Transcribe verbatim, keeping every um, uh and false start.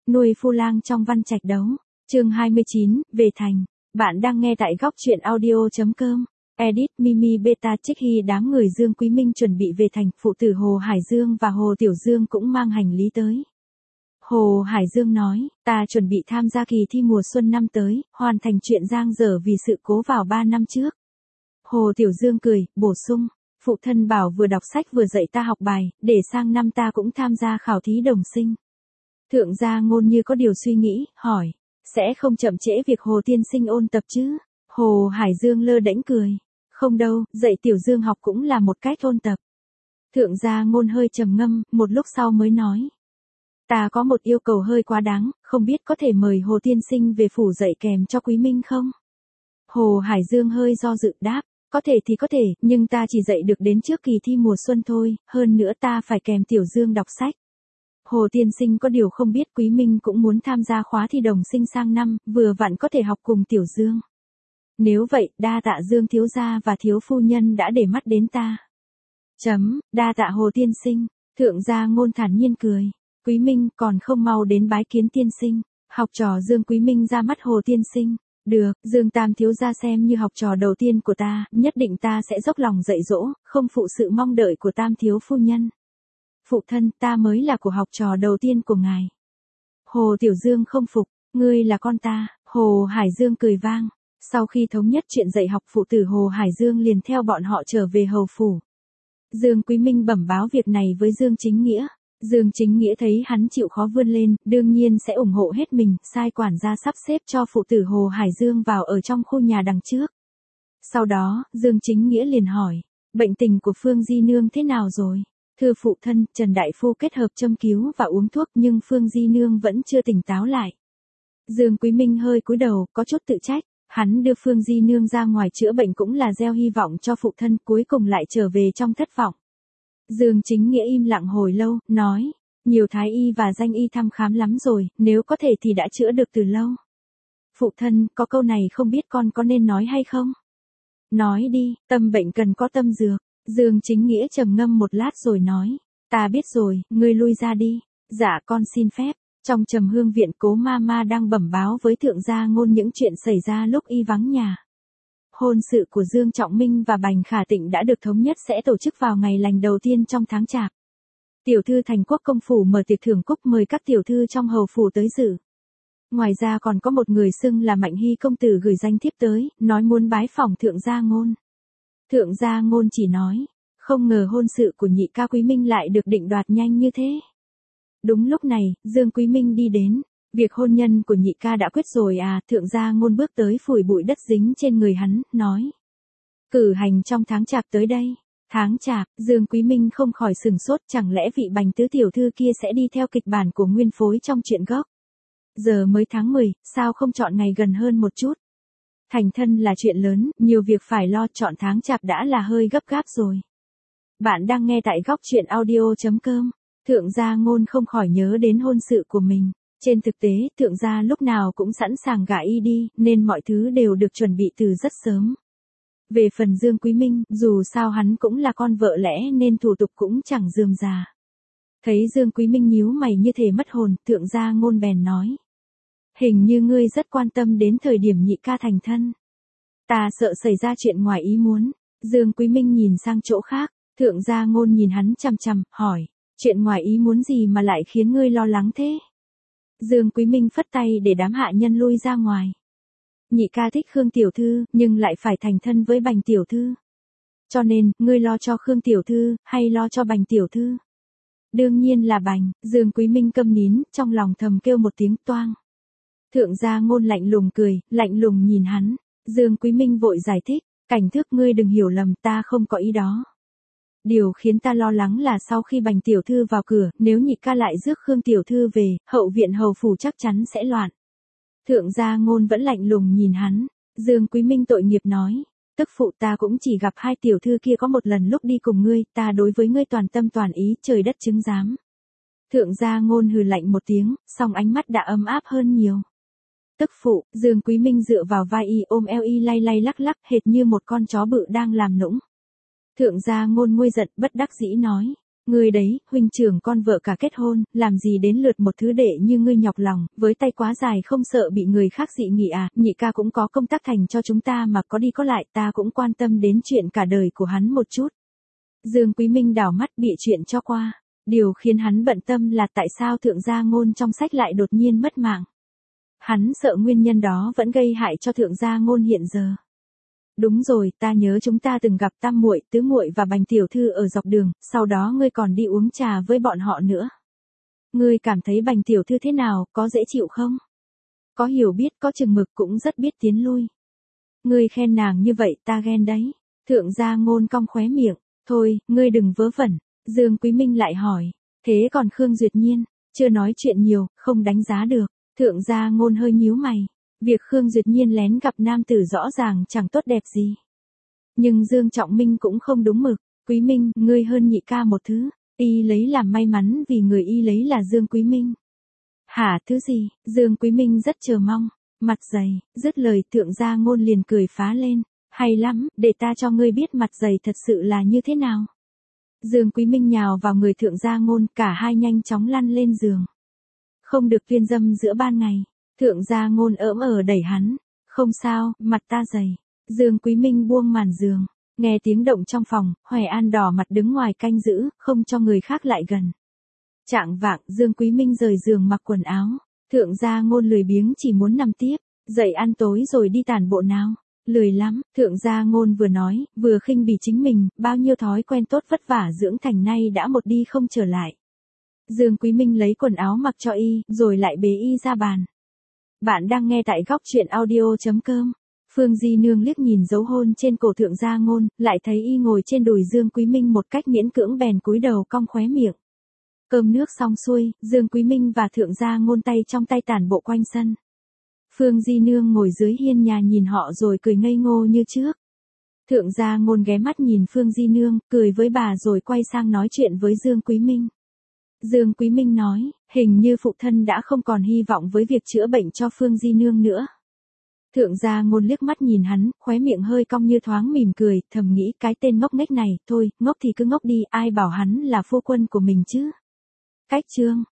nuôi phu lang trong văn trạch đấu. Chương hai mươi chín, về thành. Bạn đang nghe tại góc truyện audio.com. Edit Mimi Beta Trích Hy. Đám người Dương Quý Minh chuẩn bị về thành, phụ tử Hồ Hải Dương và Hồ Tiểu Dương cũng mang hành lý tới. Hồ Hải Dương nói, ta chuẩn bị tham gia kỳ thi mùa xuân năm tới, hoàn thành chuyện giang dở vì sự cố vào ba năm trước. Hồ Tiểu Dương cười, bổ sung, phụ thân bảo vừa đọc sách vừa dạy ta học bài, để sang năm ta cũng tham gia khảo thí đồng sinh. Thượng gia Ngôn như có điều suy nghĩ, hỏi, sẽ không chậm trễ việc Hồ tiên sinh ôn tập chứ? Hồ Hải Dương lơ đễnh cười, không đâu, dạy Tiểu Dương học cũng là một cách ôn tập. Thượng gia Ngôn hơi trầm ngâm, một lúc sau mới nói, ta có một yêu cầu hơi quá đáng, không biết có thể mời Hồ tiên sinh về phủ dạy kèm cho Quý Minh không? Hồ Hải Dương hơi do dự đáp, có thể thì có thể, nhưng ta chỉ dạy được đến trước kỳ thi mùa xuân thôi, hơn nữa ta phải kèm Tiểu Dương đọc sách. Hồ tiên sinh có điều không biết Quý Minh cũng muốn tham gia khóa thi đồng sinh sang năm, vừa vặn có thể học cùng Tiểu Dương. Nếu vậy, đa tạ Dương thiếu gia và thiếu phu nhân đã để mắt đến ta. Chấm, đa tạ Hồ tiên sinh. Thượng gia Ngôn thản nhiên cười. Quý Minh còn không mau đến bái kiến tiên sinh. Học trò Dương Quý Minh ra mắt Hồ tiên sinh. Được, Dương Tam thiếu gia xem như học trò đầu tiên của ta, nhất định ta sẽ dốc lòng dạy dỗ, không phụ sự mong đợi của Tam thiếu phu nhân. Phụ thân, ta mới là của học trò đầu tiên của ngài. Hồ Tiểu Dương không phục, ngươi là con ta. Hồ Hải Dương cười vang. Sau khi thống nhất chuyện dạy học, phụ tử Hồ Hải Dương liền theo bọn họ trở về hầu phủ. Dương Quý Minh bẩm báo việc này với Dương Chính Nghĩa. Dương Chính Nghĩa thấy hắn chịu khó vươn lên, đương nhiên sẽ ủng hộ hết mình, sai quản gia sắp xếp cho phụ tử Hồ Hải Dương vào ở trong khu nhà đằng trước. Sau đó, Dương Chính Nghĩa liền hỏi, bệnh tình của Phương Di Nương thế nào rồi? Thưa phụ thân, Trần Đại Phu kết hợp châm cứu và uống thuốc nhưng Phương Di Nương vẫn chưa tỉnh táo lại. Dương Quý Minh hơi cúi đầu, có chút tự trách. Hắn đưa Phương Di Nương ra ngoài chữa bệnh cũng là gieo hy vọng cho phụ thân, cuối cùng lại trở về trong thất vọng. Dương Chính Nghĩa im lặng hồi lâu, nói, nhiều thái y và danh y thăm khám lắm rồi, nếu có thể thì đã chữa được từ lâu. Phụ thân, có câu này không biết con có nên nói hay không? Nói đi, tâm bệnh cần có tâm dược. Dương Chính Nghĩa trầm ngâm một lát rồi nói, ta biết rồi, ngươi lui ra đi. Dạ con xin phép. Trong Trầm Hương viện, Cố ma ma đang bẩm báo với Thượng gia Ngôn những chuyện xảy ra lúc y vắng nhà. Hôn sự của Dương Trọng Minh và Bành Khả Tịnh đã được thống nhất sẽ tổ chức vào ngày lành đầu tiên trong tháng Chạp. Tiểu thư Thành Quốc công phủ mở tiệc thưởng cúc mời các tiểu thư trong hầu phủ tới dự. Ngoài ra còn có một người xưng là Mạnh Hy công tử gửi danh thiếp tới, nói muốn bái phỏng Thượng gia Ngôn. Thượng gia Ngôn chỉ nói, không ngờ hôn sự của nhị ca Quý Minh lại được định đoạt nhanh như thế. Đúng lúc này, Dương Quý Minh đi đến. Việc hôn nhân của nhị ca đã quyết rồi à? Thượng gia Ngôn bước tới phủi bụi đất dính trên người hắn, nói. Cử hành trong tháng Chạp tới đây. Tháng Chạp, Dương Quý Minh không khỏi sừng sốt, chẳng lẽ vị Bành tứ tiểu thư kia sẽ đi theo kịch bản của nguyên phối trong truyện gốc. Giờ mới tháng mười, sao không chọn ngày gần hơn một chút? Thành thân là chuyện lớn, nhiều việc phải lo, chọn tháng Chạp đã là hơi gấp gáp rồi. Bạn đang nghe tại góc truyện audio.com. Thượng gia Ngôn không khỏi nhớ đến hôn sự của mình. Trên thực tế, thượng gia lúc nào cũng sẵn sàng gả y đi, nên mọi thứ đều được chuẩn bị từ rất sớm. Về phần Dương Quý Minh, dù sao hắn cũng là con vợ lẽ nên thủ tục cũng chẳng rườm rà. Thấy Dương Quý Minh nhíu mày như thể mất hồn, Thượng gia Ngôn bèn nói. Hình như ngươi rất quan tâm đến thời điểm nhị ca thành thân. Ta sợ xảy ra chuyện ngoài ý muốn. Dương Quý Minh nhìn sang chỗ khác, Thượng gia Ngôn nhìn hắn chằm chằm, hỏi. Chuyện ngoài ý muốn gì mà lại khiến ngươi lo lắng thế? Dương Quý Minh phất tay để đám hạ nhân lui ra ngoài. Nhị ca thích Khương tiểu thư, nhưng lại phải thành thân với Bành tiểu thư. Cho nên, ngươi lo cho Khương tiểu thư, hay lo cho Bành tiểu thư? Đương nhiên là Bành. Dương Quý Minh câm nín, trong lòng thầm kêu một tiếng toang. Thượng gia Ngôn lạnh lùng cười, lạnh lùng nhìn hắn. Dương Quý Minh vội giải thích, Cảnh Thước ngươi đừng hiểu lầm, ta không có ý đó. Điều khiến ta lo lắng là sau khi Bành tiểu thư vào cửa, nếu nhị ca lại rước Khương tiểu thư về, hậu viện hầu phủ chắc chắn sẽ loạn. Thượng gia Ngôn vẫn lạnh lùng nhìn hắn. Dương Quý Minh tội nghiệp nói, tức phụ ta cũng chỉ gặp hai tiểu thư kia có một lần lúc đi cùng ngươi, ta đối với ngươi toàn tâm toàn ý, trời đất chứng giám. Thượng gia Ngôn hừ lạnh một tiếng, song ánh mắt đã ấm áp hơn nhiều. Tức phụ, Dương Quý Minh dựa vào vai y, ôm eo y lay lay lắc lắc, hệt như một con chó bự đang làm nũng. Thượng gia Ngôn nguôi giận, bất đắc dĩ nói, Ngươi đấy, huynh trưởng con vợ cả kết hôn, làm gì đến lượt một thứ đệ như ngươi nhọc lòng, với tay quá dài không sợ bị người khác dị nghị à, nhị ca cũng có công tác thành cho chúng ta mà có đi có lại, ta cũng quan tâm đến chuyện cả đời của hắn một chút. Dương Quý Minh đảo mắt bị chuyện cho qua. Điều khiến hắn bận tâm là tại sao thượng gia ngôn trong sách lại đột nhiên mất mạng. Hắn sợ nguyên nhân đó vẫn gây hại cho thượng gia ngôn hiện giờ. Đúng rồi, ta nhớ chúng ta từng gặp tam muội, tứ muội và Bành tiểu thư ở dọc đường, sau đó ngươi còn đi uống trà với bọn họ nữa. Ngươi cảm thấy Bành tiểu thư thế nào, có dễ chịu không? Có hiểu biết, có chừng mực, cũng rất biết tiến lui. Ngươi khen nàng như vậy, ta ghen đấy. Thượng gia ngôn cong khóe miệng. Thôi, ngươi đừng vớ vẩn. Dương Quý Minh lại hỏi. Thế còn Khương Duyệt Nhiên, chưa nói chuyện nhiều, không đánh giá được. Thượng gia ngôn hơi nhíu mày. Việc Khương Duyệt Nhiên lén gặp nam tử rõ ràng chẳng tốt đẹp gì. Nhưng Dương Trọng Minh cũng không đúng mực. Quý Minh, ngươi hơn nhị ca một thứ. Y lấy làm may mắn vì người y lấy là Dương Quý Minh. Hả, thứ gì? Dương Quý Minh rất chờ mong. Mặt dày, dứt lời thượng gia ngôn liền cười phá lên. Hay lắm, để ta cho ngươi biết mặt dày thật sự là như thế nào. Dương Quý Minh nhào vào người thượng gia ngôn, cả hai nhanh chóng lăn lên giường. Không được viên dâm giữa ban ngày. Thượng gia ngôn ỡm ở đẩy hắn. Không sao, mặt ta dày. Dương Quý Minh buông màn giường. Nghe tiếng động trong phòng, Hoài An đỏ mặt đứng ngoài canh giữ, không cho người khác lại gần. Trạng vạng, Dương Quý Minh rời giường mặc quần áo. Thượng gia ngôn lười biếng chỉ muốn nằm tiếp. Dậy ăn tối rồi đi tản bộ nào. Lười lắm, thượng gia ngôn vừa nói, vừa khinh bỉ chính mình, bao nhiêu thói quen tốt vất vả dưỡng thành nay đã một đi không trở lại. Dương Quý Minh lấy quần áo mặc cho y, rồi lại bế y ra bàn. Bạn đang nghe tại góc truyện audio chấm com. Phương Di Nương liếc nhìn dấu hôn trên cổ thượng gia ngôn, lại thấy y ngồi trên đùi Dương Quý Minh một cách miễn cưỡng bèn cúi đầu cong khóe miệng. Cơm nước xong xuôi, Dương Quý Minh và thượng gia ngôn tay trong tay tản bộ quanh sân. Phương Di Nương ngồi dưới hiên nhà nhìn họ rồi cười ngây ngô như trước. Thượng gia ngôn ghé mắt nhìn Phương Di Nương, cười với bà rồi quay sang nói chuyện với Dương Quý Minh. Dương Quý Minh nói, hình như phụ thân đã không còn hy vọng với việc chữa bệnh cho Phương Di Nương nữa. Thượng gia ngôn liếc mắt nhìn hắn, khóe miệng hơi cong như thoáng mỉm cười, thầm nghĩ cái tên ngốc nghếch này, thôi, ngốc thì cứ ngốc đi, ai bảo hắn là phu quân của mình chứ. Cách chương